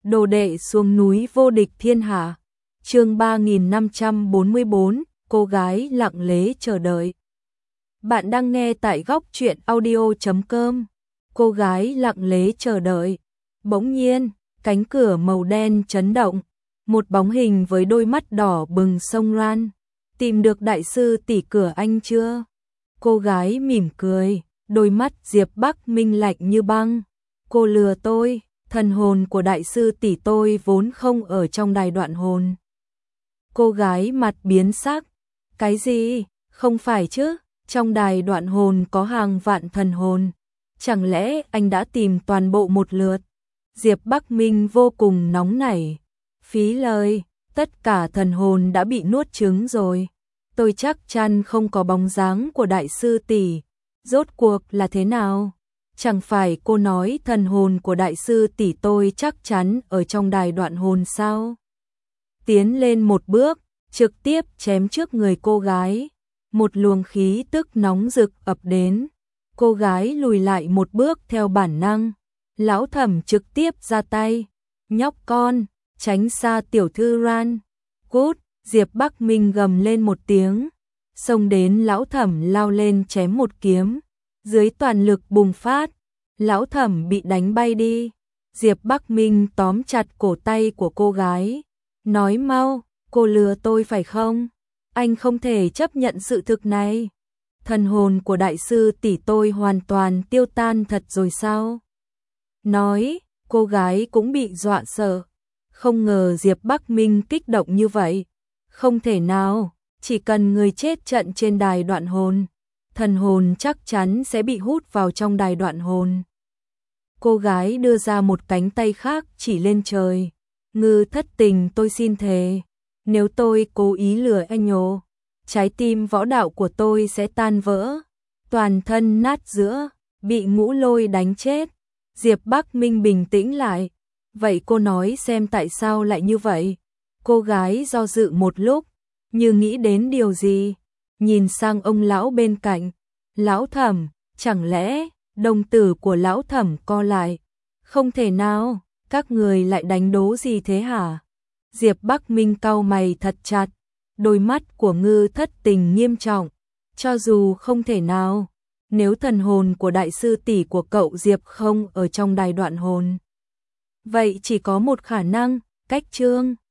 Đồ đệ xuống núi vô địch thiên hạ. Chương 3544, cô gái lặng lẽ chờ đợi. Bạn đang nghe tại góc truyện audio.com. Cô gái lặng lẽ chờ đợi. Bỗng nhiên, cánh cửa màu đen chấn động, một bóng hình với đôi mắt đỏ bừng xông ra. Tìm được đại sư tỷ cửa anh chưa? Cô gái mỉm cười, đôi mắt Diệp Bắc Minh lạnh như băng. Cô lừa tôi, thần hồn của đại sư tỷ tôi vốn không ở trong đài đoạn hồn. Cô gái mặt biến sắc. Cái gì? Không phải chứ, trong đài đoạn hồn có hàng vạn thần hồn. Chẳng lẽ anh đã tìm toàn bộ một lượt? Diệp Bắc Minh vô cùng nóng nảy. Phí lời, tất cả thần hồn đã bị nuốt chửng rồi. Tôi chắc chắn không có bóng dáng của đại sư tỷ. Rốt cuộc là thế nào? Chẳng phải cô nói thần hồn của đại sư tỷ tôi chắc chắn ở trong đài đoạn hồn sao? Tiến lên một bước, trực tiếp chém trước người cô gái. Một luồng khí tức nóng rực ập đến. Cô gái lùi lại một bước theo bản năng. Lão Thẩm trực tiếp ra tay. Nhóc con, tránh xa tiểu thư Ran. Cút, Diệp Bắc Minh gầm lên một tiếng. Xông đến Lão Thẩm lao lên chém một kiếm. Dưới toàn lực bùng phát, Lão Thẩm bị đánh bay đi. Diệp Bắc Minh tóm chặt cổ tay của cô gái. Nói mau, cô lừa tôi phải không? Anh không thể chấp nhận sự thực này. Thần hồn của đại sư tỷ tôi hoàn toàn tiêu tan thật rồi sao? Nói, cô gái cũng bị dọa sợ. Không ngờ Diệp Bắc Minh kích động như vậy. Không thể nào, chỉ cần người chết trận trên đài đoạn hồn, thần hồn chắc chắn sẽ bị hút vào trong đài đoạn hồn. Cô gái đưa ra một cánh tay khác chỉ lên trời. Ngư thất tình, tôi xin thề, nếu tôi cố ý lừa anh nhổ, trái tim võ đạo của tôi sẽ tan vỡ, toàn thân nát giữa, bị ngũ lôi đánh chết. Diệp Bắc Minh bình tĩnh lại. Vậy cô nói xem tại sao lại như vậy? Cô gái do dự một lúc, như nghĩ đến điều gì, nhìn sang ông lão bên cạnh. Lão Thẩm, chẳng lẽ đồng tử của Lão Thẩm co lại? Không thể nào, các người lại đánh đố gì thế hả? Diệp Bắc Minh cau mày thật chặt, đôi mắt của Ngư thất tình nghiêm trọng. Cho dù không thể nào, nếu thần hồn của đại sư tỷ của cậu Diệp không ở trong đài đoạn hồn, vậy chỉ có một khả năng, cách Trương